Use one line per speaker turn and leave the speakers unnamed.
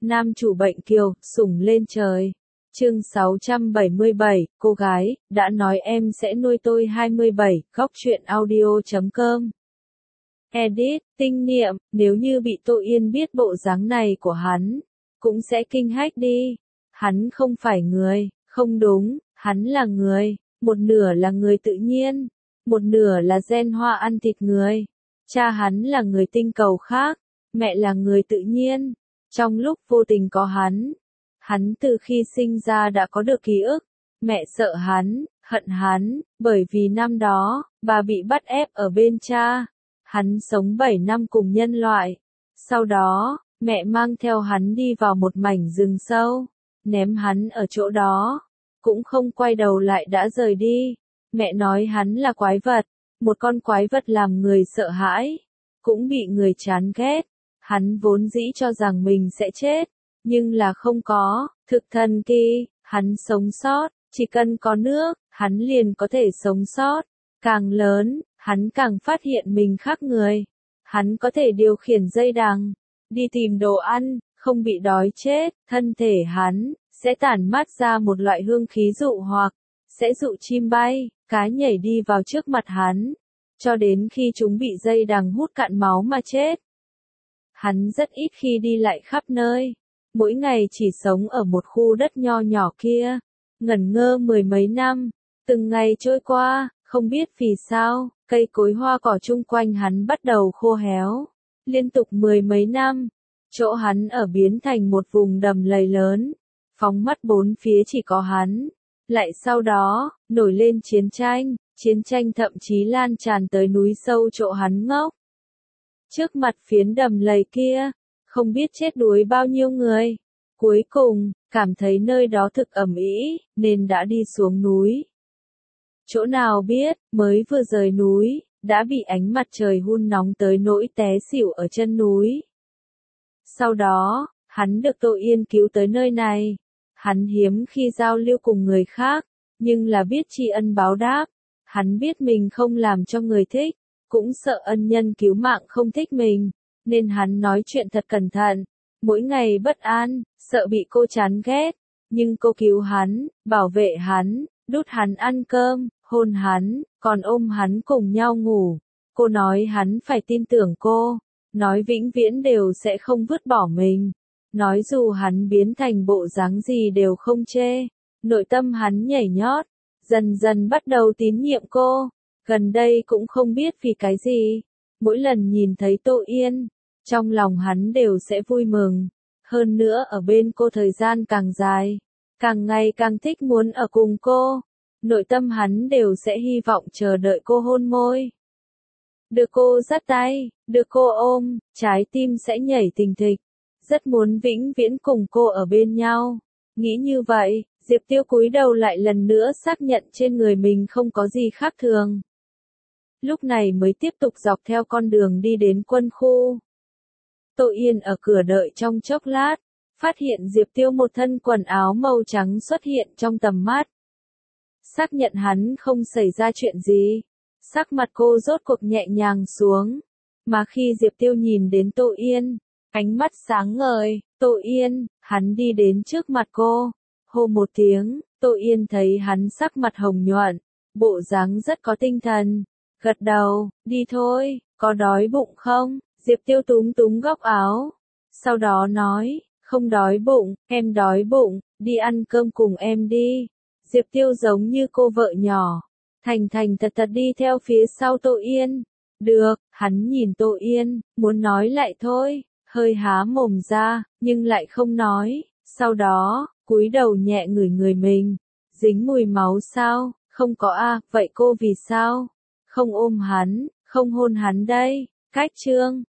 Nam chủ bệnh kiều, sủng lên trời. Chương 677, cô gái, đã nói em sẽ nuôi tôi 27, góc truyện audio.com. Edit, tinh niệm, nếu như bị Tô Yên biết bộ dáng này của hắn, cũng sẽ kinh hách đi. Hắn không phải người, không đúng, hắn là người, một nửa là người tự nhiên, một nửa là gen hoa ăn thịt người. Cha hắn là người tinh cầu khác, mẹ là người tự nhiên. Trong lúc vô tình có hắn từ khi sinh ra đã có được ký ức. Mẹ sợ hắn, hận hắn, bởi vì năm đó, bà bị bắt ép ở bên cha. Hắn sống 7 năm cùng nhân loại. Sau đó, mẹ mang theo hắn đi vào một mảnh rừng sâu, ném hắn ở chỗ đó, cũng không quay đầu lại đã rời đi. Mẹ nói hắn là quái vật, một con quái vật làm người sợ hãi, cũng bị người chán ghét. Hắn vốn dĩ cho rằng mình sẽ chết, nhưng là không có, thực thần kỳ, hắn sống sót, chỉ cần có nước, hắn liền có thể sống sót. Càng lớn, hắn càng phát hiện mình khác người. Hắn có thể điều khiển dây đằng, đi tìm đồ ăn, không bị đói chết. Thân thể hắn sẽ tản mát ra một loại hương khí dụ hoặc, sẽ dụ chim bay, cá nhảy đi vào trước mặt hắn, cho đến khi chúng bị dây đằng hút cạn máu mà chết. Hắn rất ít khi đi lại khắp nơi, mỗi ngày chỉ sống ở một khu đất nho nhỏ kia, ngẩn ngơ 10 mấy năm. Từng ngày trôi qua, không biết vì sao, cây cối hoa cỏ chung quanh hắn bắt đầu khô héo. Liên tục 10 mấy năm, chỗ hắn ở biến thành một vùng đầm lầy lớn, phóng mắt bốn phía chỉ có hắn. Lại sau đó, nổi lên chiến tranh thậm chí lan tràn tới núi sâu chỗ hắn ngốc. Trước mặt phiến đầm lầy kia, không biết chết đuối bao nhiêu người. Cuối cùng, cảm thấy nơi đó thực ẩm ĩ, nên đã đi xuống núi. Chỗ nào biết, mới vừa rời núi, đã bị ánh mặt trời hun nóng tới nỗi té xỉu ở chân núi. Sau đó, hắn được Tô Yên cứu tới nơi này. Hắn hiếm khi giao lưu cùng người khác, nhưng là biết tri ân báo đáp. Hắn biết mình không làm cho người thích, cũng sợ ân nhân cứu mạng không thích mình, nên hắn nói chuyện thật cẩn thận. Mỗi ngày bất an, sợ bị cô chán ghét, nhưng cô cứu hắn, bảo vệ hắn, đút hắn ăn cơm, hôn hắn, còn ôm hắn cùng nhau ngủ. Cô nói hắn phải tin tưởng cô, nói vĩnh viễn đều sẽ không vứt bỏ mình, nói dù hắn biến thành bộ dáng gì đều không chê. Nội tâm hắn nhảy nhót, dần dần bắt đầu tín nhiệm cô. Gần đây cũng không biết vì cái gì, mỗi lần nhìn thấy Tô Yên, trong lòng hắn đều sẽ vui mừng. Hơn nữa ở bên cô thời gian càng dài, càng ngày càng thích muốn ở cùng cô. Nội tâm hắn đều sẽ hy vọng chờ đợi cô hôn môi, được cô dắt tay, được cô ôm, trái tim sẽ nhảy thình thịch. Rất muốn vĩnh viễn cùng cô ở bên nhau. Nghĩ như vậy, Diệp Tiêu cúi đầu lại lần nữa xác nhận trên người mình không có gì khác thường. Lúc này mới tiếp tục dọc theo con đường đi đến quân khu. Tô Yên ở cửa đợi trong chốc lát, phát hiện Diệp Tiêu một thân quần áo màu trắng xuất hiện trong tầm mắt. Xác nhận hắn không xảy ra chuyện gì, sắc mặt cô rốt cuộc nhẹ nhàng xuống. Mà khi Diệp Tiêu nhìn đến Tô Yên, ánh mắt sáng ngời. Tô Yên, hắn đi đến trước mặt cô, hô một tiếng. Tô Yên thấy hắn sắc mặt hồng nhuận, bộ dáng rất có tinh thần, gật đầu. Đi thôi, có đói bụng không? Diệp Tiêu túm túm góc áo, sau đó nói, không đói bụng, em đói bụng, đi ăn cơm cùng em đi. Diệp Tiêu giống như cô vợ nhỏ, thành thành thật thật đi theo phía sau Tô Yên. Được, hắn nhìn Tô Yên, muốn nói lại thôi, hơi há mồm ra, nhưng lại không nói. Sau đó, cúi đầu nhẹ ngửi người mình, dính mùi máu sao? Không có a, vậy cô vì sao không ôm hắn, không hôn hắn đây? Cách chương